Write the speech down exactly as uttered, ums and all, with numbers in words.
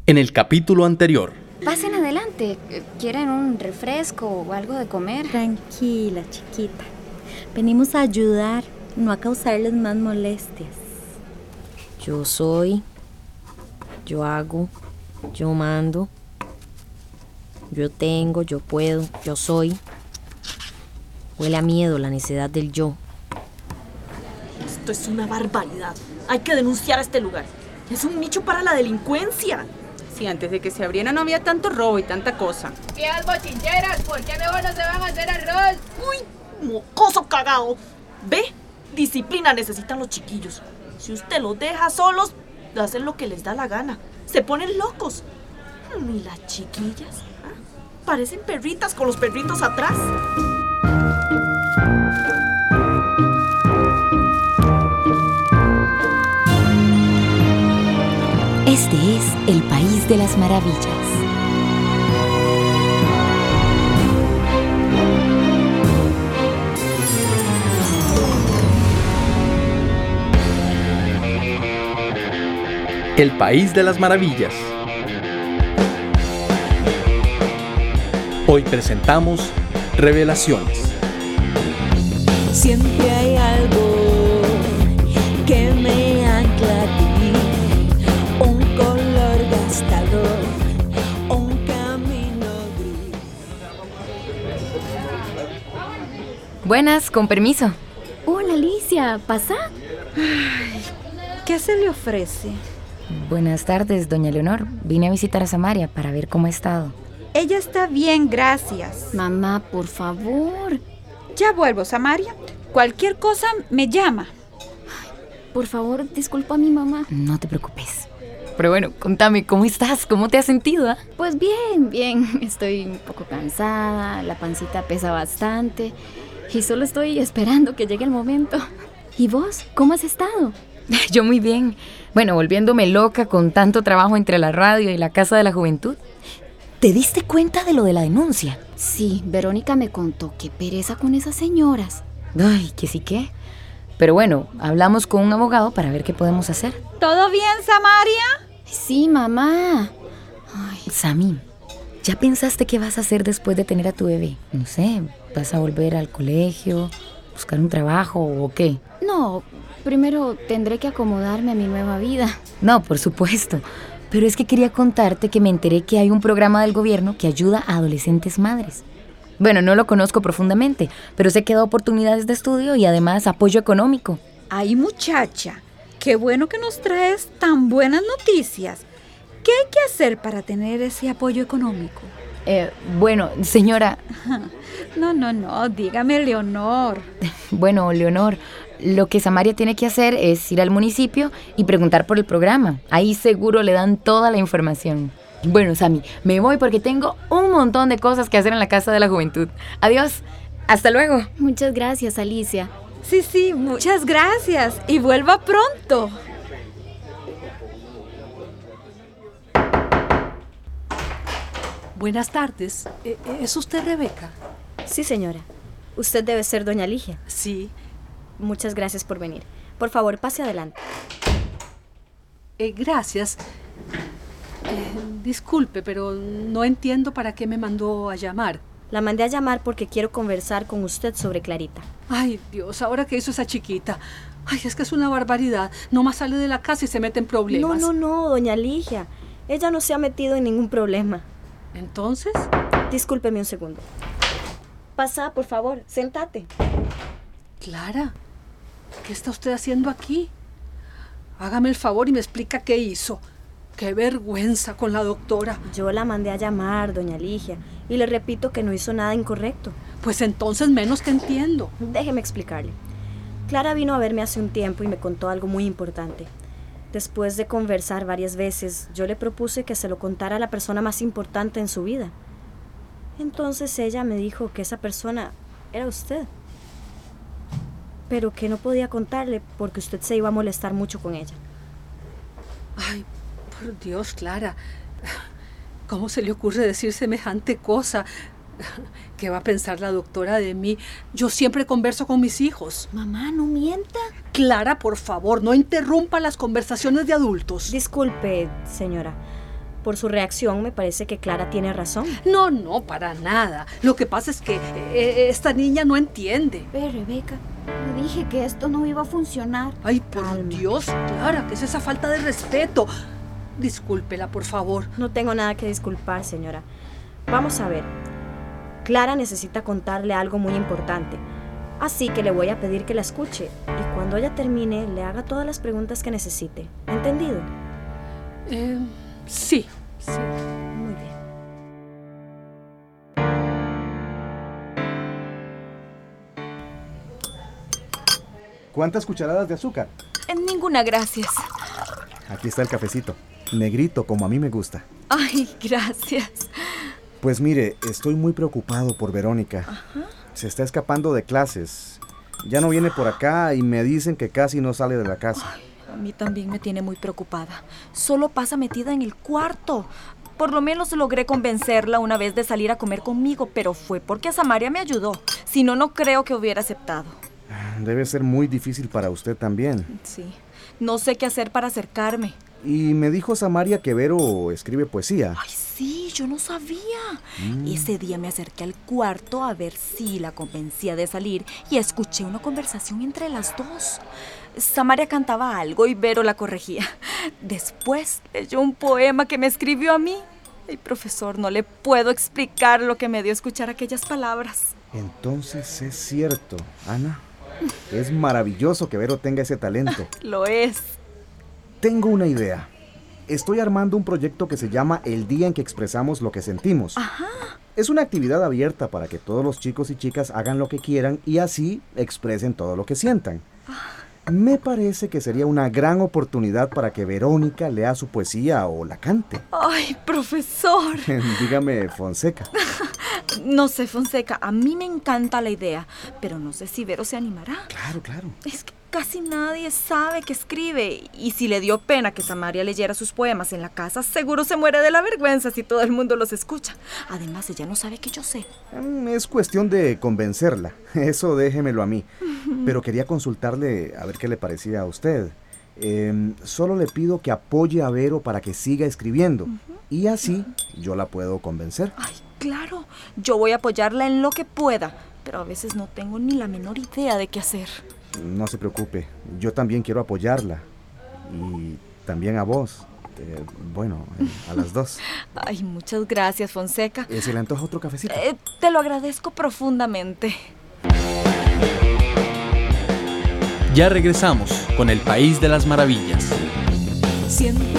En el capítulo anterior. Pasen adelante. ¿Quieren un refresco o algo de comer? Tranquila, chiquita. Venimos a ayudar, no a causarles más molestias. Yo soy, yo hago, yo mando, yo tengo, yo puedo, yo soy. Huele a miedo la necedad del yo. Esto es una barbaridad. Hay que denunciar a este lugar. Es un nicho para la delincuencia. Sí, antes de que se abriera no había tanto robo y tanta cosa. ¡Viejas bochincheras! ¿Por qué mejor no se van a hacer arroz? ¡Uy! ¡Mocoso cagao! ¿Ve? Disciplina necesitan los chiquillos. Si usted los deja solos, hacen lo que les da la gana. Se ponen locos. ¿Y las chiquillas? ¿Ah? Parecen perritas con los perritos atrás. Este es El País de las Maravillas. El País de las Maravillas. Hoy presentamos Revelaciones. Siempre hay algo que me ancla a ti. Un color gastador, un camino gris. Buenas, con permiso. Hola, Alicia. ¿Pasa? ¿Qué se le ofrece? Buenas tardes, doña Leonor. Vine a visitar a Samaria para ver cómo ha estado. Ella está bien, gracias. Mamá, por favor. Ya vuelvo, Samaria. Cualquier cosa me llama. Por favor, disculpa a mi mamá. No te preocupes. Pero bueno, contame, ¿cómo estás? ¿Cómo te has sentido? ¿Eh? Pues bien, bien. Estoy un poco cansada, la pancita pesa bastante y solo estoy esperando que llegue el momento. ¿Y vos? ¿Cómo has estado? Yo muy bien. Bueno, volviéndome loca con tanto trabajo entre la radio y la Casa de la Juventud. ¿Te diste cuenta de lo de la denuncia? Sí, Verónica me contó. Qué pereza con esas señoras. Ay, que sí que. Pero bueno, hablamos con un abogado para ver qué podemos hacer. ¿Todo bien, Samaria? Sí, mamá. Ay. Sami, ¿ya pensaste qué vas a hacer después de tener a tu bebé? No sé, ¿vas a volver al colegio, buscar un trabajo o qué? No, primero tendré que acomodarme a mi nueva vida. No, por supuesto. Pero es que quería contarte que me enteré que hay un programa del gobierno que ayuda a adolescentes madres. Bueno, no lo conozco profundamente, pero sé que da oportunidades de estudio y además apoyo económico. Ay, muchacha, qué bueno que nos traes tan buenas noticias. ¿Qué hay que hacer para tener ese apoyo económico? Eh, bueno, señora... No, no, no, dígame, Leonor. Bueno, Leonor, lo que Samaria tiene que hacer es ir al municipio y preguntar por el programa. Ahí seguro le dan toda la información. Bueno, Sami, me voy porque tengo un montón de cosas que hacer en la Casa de la Juventud. Adiós, hasta luego. Muchas gracias, Alicia. Sí, sí, muchas gracias y vuelva pronto. Buenas tardes. ¿Es usted Rebeca? Sí, señora. Usted debe ser doña Ligia. Sí. Muchas gracias por venir. Por favor, pase adelante. Eh, gracias. Eh, disculpe, pero no entiendo para qué me mandó a llamar. La mandé a llamar porque quiero conversar con usted sobre Clarita. Ay, Dios, ¿ahora qué hizo esa chiquita? Ay, es que es una barbaridad. Nomás sale de la casa y se mete en problemas. No, no, no, doña Ligia. Ella no se ha metido en ningún problema. ¿Entonces? Discúlpeme un segundo. Pasa, por favor, sentate. Clara, ¿qué está usted haciendo aquí? Hágame el favor y me explica qué hizo. ¡Qué vergüenza con la doctora! Yo la mandé a llamar, doña Ligia, y le repito que no hizo nada incorrecto. Pues entonces menos que entiendo. Déjeme explicarle. Clara vino a verme hace un tiempo y me contó algo muy importante. Después de conversar varias veces, yo le propuse que se lo contara a la persona más importante en su vida. Entonces ella me dijo que esa persona era usted. Pero que no podía contarle porque usted se iba a molestar mucho con ella. Ay, por Dios, Clara. ¿Cómo se le ocurre decir semejante cosa? ¿Qué va a pensar la doctora de mí? Yo siempre converso con mis hijos. Mamá, no mienta. Clara, por favor, no interrumpa las conversaciones de adultos. Disculpe, señora, Por su reacción me parece que Clara tiene razón. No, no, para nada. Lo que pasa es que eh, esta niña no entiende. Ve, Rebeca, le dije que esto no iba a funcionar. Ay, por Calma. Dios, Clara, ¿qué es esa falta de respeto? Discúlpela, por favor. No tengo nada que disculpar, señora. Vamos a ver. Clara necesita contarle algo muy importante. Así que le voy a pedir que la escuche y cuando ella termine le haga todas las preguntas que necesite. ¿Entendido? Eh, sí, sí. Muy bien. ¿Cuántas cucharadas de azúcar? Ninguna, gracias. Aquí está el cafecito. Negrito, como a mí me gusta. Ay, gracias. Pues mire, estoy muy preocupado por Verónica. Ajá. Se está escapando de clases. Ya no viene por acá y me dicen que casi no sale de la casa. Ay, a mí también me tiene muy preocupada. Solo pasa metida en el cuarto. Por lo menos logré convencerla una vez de salir a comer conmigo, pero fue porque Samaria me ayudó. Si no, no creo que hubiera aceptado. Debe ser muy difícil para usted también. Sí, no sé qué hacer para acercarme. Y me dijo Samaria que Vero escribe poesía. Ay, sí, yo no sabía. Mm. Ese día me acerqué al cuarto a ver si la convencía de salir y escuché una conversación entre las dos. Samaria cantaba algo y Vero la corregía. Después leyó un poema que me escribió a mí. Ay, profesor, no le puedo explicar lo que me dio escuchar aquellas palabras. Entonces es cierto, Ana. Es maravilloso que Vero tenga ese talento. Lo es. Tengo una idea. Estoy armando un proyecto que se llama El Día en que Expresamos lo que Sentimos. Ajá. Es una actividad abierta para que todos los chicos y chicas hagan lo que quieran y así expresen todo lo que sientan. Me parece que sería una gran oportunidad para que Verónica lea su poesía o la cante. Ay, profesor. Dígame, Fonseca. No sé, Fonseca, a mí me encanta la idea, pero no sé si Vero se animará. Claro, claro. Es que casi nadie sabe que escribe, y si le dio pena que Samaria leyera sus poemas en la casa, seguro se muere de la vergüenza si todo el mundo los escucha. Además, ella no sabe que yo sé. Es cuestión de convencerla, eso déjemelo a mí. Pero quería consultarle a ver qué le parecía a usted. Eh, solo le pido que apoye a Vero para que siga escribiendo, uh-huh. y así yo la puedo convencer. Ay, claro, yo voy a apoyarla en lo que pueda, pero a veces no tengo ni la menor idea de qué hacer. No se preocupe, yo también quiero apoyarla. Y también a vos. Eh, bueno, eh, a las dos. Ay, muchas gracias, Fonseca. Eh, ¿Se le antoja otro cafecito? Eh, te lo agradezco profundamente. Ya regresamos con el País de las Maravillas. Siempre